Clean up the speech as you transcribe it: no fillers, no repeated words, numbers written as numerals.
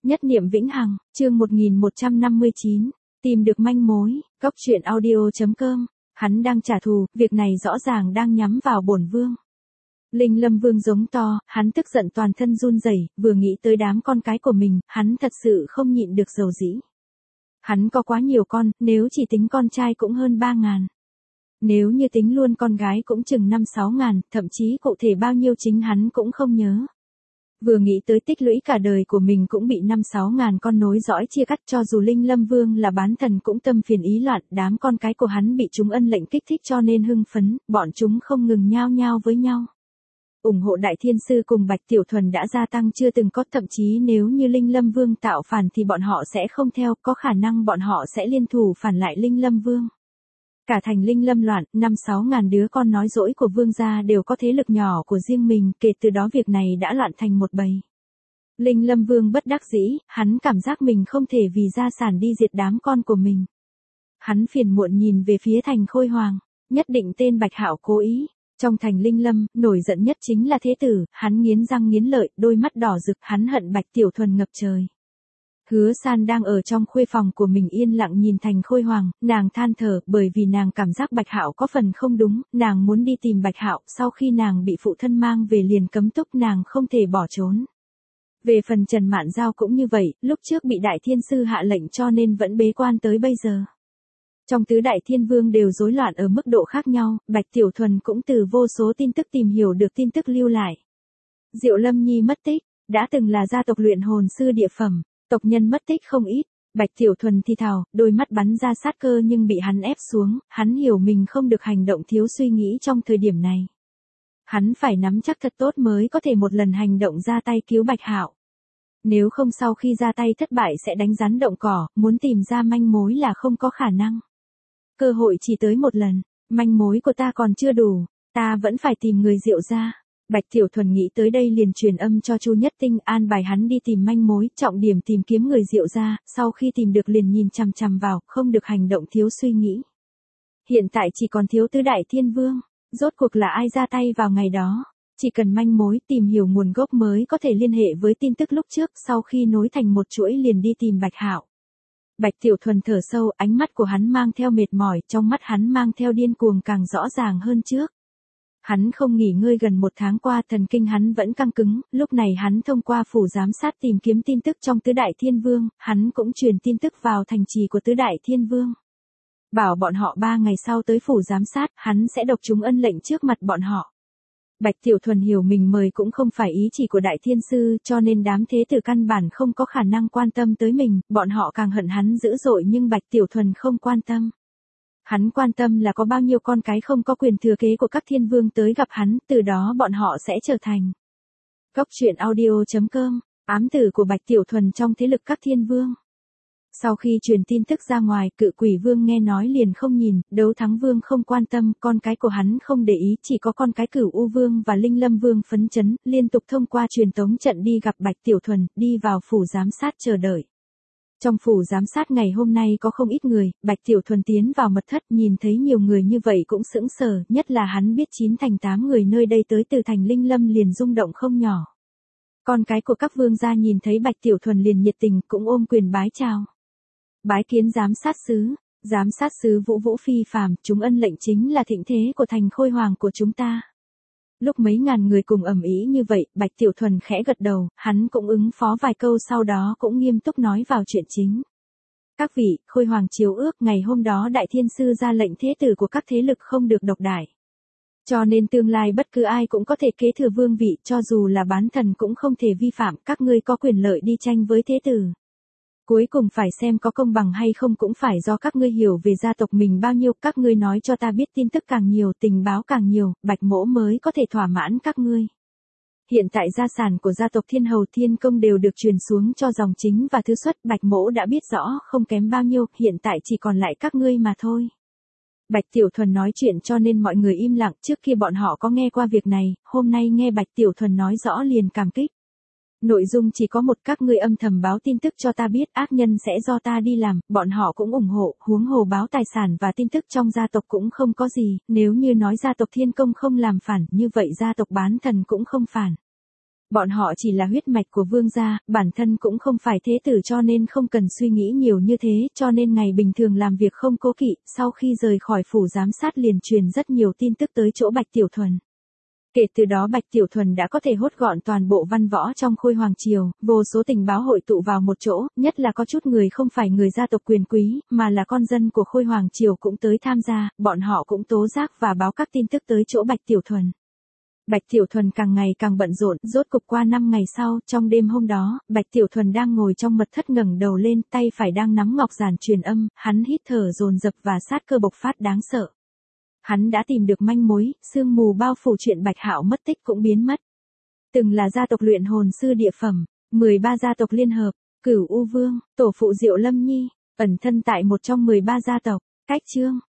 Nhất niệm vĩnh hằng, chương 1159, tìm được manh mối, góc truyện audio.com, hắn đang trả thù, việc này rõ ràng đang nhắm vào bổn vương. Linh Lâm Vương giống to, hắn tức giận toàn thân run rẩy, vừa nghĩ tới đám con cái của mình, hắn thật sự không nhịn được dầu dĩ. Hắn có quá nhiều con, nếu chỉ tính con trai cũng hơn 3.000. Nếu như tính luôn con gái cũng chừng 5-6.000, thậm chí cụ thể bao nhiêu chính hắn cũng không nhớ. Vừa nghĩ tới tích lũy cả đời của mình cũng bị 5-6.000 con nối dõi chia cắt, cho dù Linh Lâm Vương là bán thần cũng tâm phiền ý loạn, đám con cái của hắn bị chúng ân lệnh kích thích cho nên hưng phấn, bọn chúng không ngừng nhao nhao với nhau. Ủng hộ Đại Thiên Sư cùng Bạch Tiểu Thuần đã gia tăng chưa từng có, thậm chí nếu như Linh Lâm Vương tạo phản thì bọn họ sẽ không theo, có khả năng bọn họ sẽ liên thủ phản lại Linh Lâm Vương. Cả thành Linh Lâm loạn, 5-6.000 đứa con nói dỗi của vương gia đều có thế lực nhỏ của riêng mình, kể từ đó việc này đã loạn thành một bầy. Linh Lâm Vương bất đắc dĩ, hắn cảm giác mình không thể vì gia sản đi diệt đám con của mình. Hắn phiền muộn nhìn về phía thành Khôi Hoàng, nhất định tên Bạch Hạo cố ý. Trong thành Linh Lâm, nổi giận nhất chính là Thế Tử, hắn nghiến răng nghiến lợi, đôi mắt đỏ rực, hắn hận Bạch Tiểu Thuần ngập trời. Hứa San đang ở trong khuê phòng của mình yên lặng nhìn thành Khôi Hoàng, nàng than thở, bởi vì nàng cảm giác Bạch Hạo có phần không đúng, nàng muốn đi tìm Bạch Hạo, sau khi nàng bị phụ thân mang về liền cấm túc, nàng không thể bỏ trốn. Về phần Trần Mạn Giao cũng như vậy, lúc trước bị Đại Thiên Sư hạ lệnh cho nên vẫn bế quan tới bây giờ. Trong tứ Đại Thiên Vương đều rối loạn ở mức độ khác nhau, Bạch Tiểu Thuần cũng từ vô số tin tức tìm hiểu được tin tức lưu lại. Diệu Lâm Nhi mất tích, đã từng là gia tộc luyện hồn sư địa phẩm, tộc nhân mất tích không ít. Bạch Tiểu Thuần thì thào, đôi mắt bắn ra sát cơ nhưng bị hắn ép xuống, hắn hiểu mình không được hành động thiếu suy nghĩ trong thời điểm này. Hắn phải nắm chắc thật tốt mới có thể một lần hành động ra tay cứu Bạch Hạo. Nếu không sau khi ra tay thất bại sẽ đánh rắn động cỏ, muốn tìm ra manh mối là không có khả năng. Cơ hội chỉ tới một lần, manh mối của ta còn chưa đủ, ta vẫn phải tìm người Diệu gia. Bạch Tiểu Thuần nghĩ tới đây liền truyền âm cho Chu Nhất Tinh, an bài hắn đi tìm manh mối, trọng điểm tìm kiếm người Diệu gia, sau khi tìm được liền nhìn chằm chằm vào, không được hành động thiếu suy nghĩ. Hiện tại chỉ còn thiếu tứ Đại Thiên Vương, rốt cuộc là ai ra tay vào ngày đó, chỉ cần manh mối tìm hiểu nguồn gốc mới có thể liên hệ với tin tức lúc trước, sau khi nối thành một chuỗi liền đi tìm Bạch Hạo. Bạch Tiểu Thuần thở sâu, ánh mắt của hắn mang theo mệt mỏi, trong mắt hắn mang theo điên cuồng càng rõ ràng hơn trước. Hắn không nghỉ ngơi gần 1 tháng qua, thần kinh hắn vẫn căng cứng, lúc này hắn thông qua phủ giám sát tìm kiếm tin tức trong tứ Đại Thiên Vương, hắn cũng truyền tin tức vào thành trì của tứ Đại Thiên Vương. Bảo bọn họ 3 ngày sau tới phủ giám sát, hắn sẽ đọc chúng ân lệnh trước mặt bọn họ. Bạch Tiểu Thuần hiểu mình mời cũng không phải ý chỉ của Đại Thiên Sư, cho nên đám thế tử căn bản không có khả năng quan tâm tới mình, bọn họ càng hận hắn dữ dội nhưng Bạch Tiểu Thuần không quan tâm. Hắn quan tâm là có bao nhiêu con cái không có quyền thừa kế của các thiên vương tới gặp hắn, từ đó bọn họ sẽ trở thành. Góc truyện audio.com, ám tử của Bạch Tiểu Thuần trong thế lực các thiên vương. Sau khi truyền tin tức ra ngoài, Cự Quỷ Vương nghe nói liền không nhìn, Đấu Thắng Vương không quan tâm, con cái của hắn không để ý, chỉ có con cái Cửu U Vương và Linh Lâm Vương phấn chấn, liên tục thông qua truyền tống trận đi gặp Bạch Tiểu Thuần, đi vào phủ giám sát chờ đợi. Trong phủ giám sát ngày hôm nay có không ít người, Bạch Tiểu Thuần tiến vào mật thất nhìn thấy nhiều người như vậy cũng sững sờ, nhất là hắn biết 9 thành 8 người nơi đây tới từ thành Linh Lâm liền rung động không nhỏ. Con cái của các vương gia nhìn thấy Bạch Tiểu Thuần liền nhiệt tình cũng ôm quyền bái chào. Bái kiến giám sát sứ Vũ Vũ phi phàm, chúng ân lệnh chính là thịnh thế của thành Khôi Hoàng của chúng ta. Lúc mấy ngàn người cùng ầm ĩ như vậy, Bạch Tiểu Thuần khẽ gật đầu, hắn cũng ứng phó vài câu sau đó cũng nghiêm túc nói vào chuyện chính. Các vị, Khôi Hoàng chiếu ước ngày hôm đó Đại Thiên Sư ra lệnh thế tử của các thế lực không được độc đại. Cho nên tương lai bất cứ ai cũng có thể kế thừa vương vị, cho dù là bán thần cũng không thể vi phạm, các ngươi có quyền lợi đi tranh với thế tử. Cuối cùng phải xem có công bằng hay không cũng phải do các ngươi hiểu về gia tộc mình bao nhiêu, các ngươi nói cho ta biết tin tức càng nhiều, tình báo càng nhiều, Bạch Mỗ mới có thể thỏa mãn các ngươi. Hiện tại gia sản của gia tộc Thiên Hầu Thiên Công đều được truyền xuống cho dòng chính và thứ xuất, Bạch Mỗ đã biết rõ không kém bao nhiêu, hiện tại chỉ còn lại các ngươi mà thôi. Bạch Tiểu Thuần nói chuyện cho nên mọi người im lặng, trước kia bọn họ có nghe qua việc này, hôm nay nghe Bạch Tiểu Thuần nói rõ liền cảm kích. Nội dung chỉ có một, các ngươi âm thầm báo tin tức cho ta biết, ác nhân sẽ do ta đi làm, bọn họ cũng ủng hộ, huống hồ báo tài sản và tin tức trong gia tộc cũng không có gì, nếu như nói gia tộc Thiên Công không làm phản, như vậy gia tộc bán thần cũng không phản. Bọn họ chỉ là huyết mạch của vương gia, bản thân cũng không phải thế tử cho nên không cần suy nghĩ nhiều như thế, cho nên ngày bình thường làm việc không cố kỵ, sau khi rời khỏi phủ giám sát liền truyền rất nhiều tin tức tới chỗ Bạch Tiểu Thuần. Kể từ đó Bạch Tiểu Thuần đã có thể hốt gọn toàn bộ văn võ trong Khôi Hoàng Triều, vô số tình báo hội tụ vào một chỗ, nhất là có chút người không phải người gia tộc quyền quý, mà là con dân của Khôi Hoàng Triều cũng tới tham gia, bọn họ cũng tố giác và báo các tin tức tới chỗ Bạch Tiểu Thuần. Bạch Tiểu Thuần càng ngày càng bận rộn, rốt cục qua 5 ngày sau, trong đêm hôm đó, Bạch Tiểu Thuần đang ngồi trong mật thất ngẩng đầu lên, tay phải đang nắm ngọc giản truyền âm, hắn hít thở dồn dập và sát cơ bộc phát đáng sợ. Hắn đã tìm được manh mối, sương mù bao phủ chuyện Bạch Hạo mất tích cũng biến mất. Từng là gia tộc luyện hồn sư địa phẩm, 13 gia tộc liên hợp, Cửu U Vương, tổ phụ Diệu Lâm Nhi, ẩn thân tại một trong 13 gia tộc, cách chương.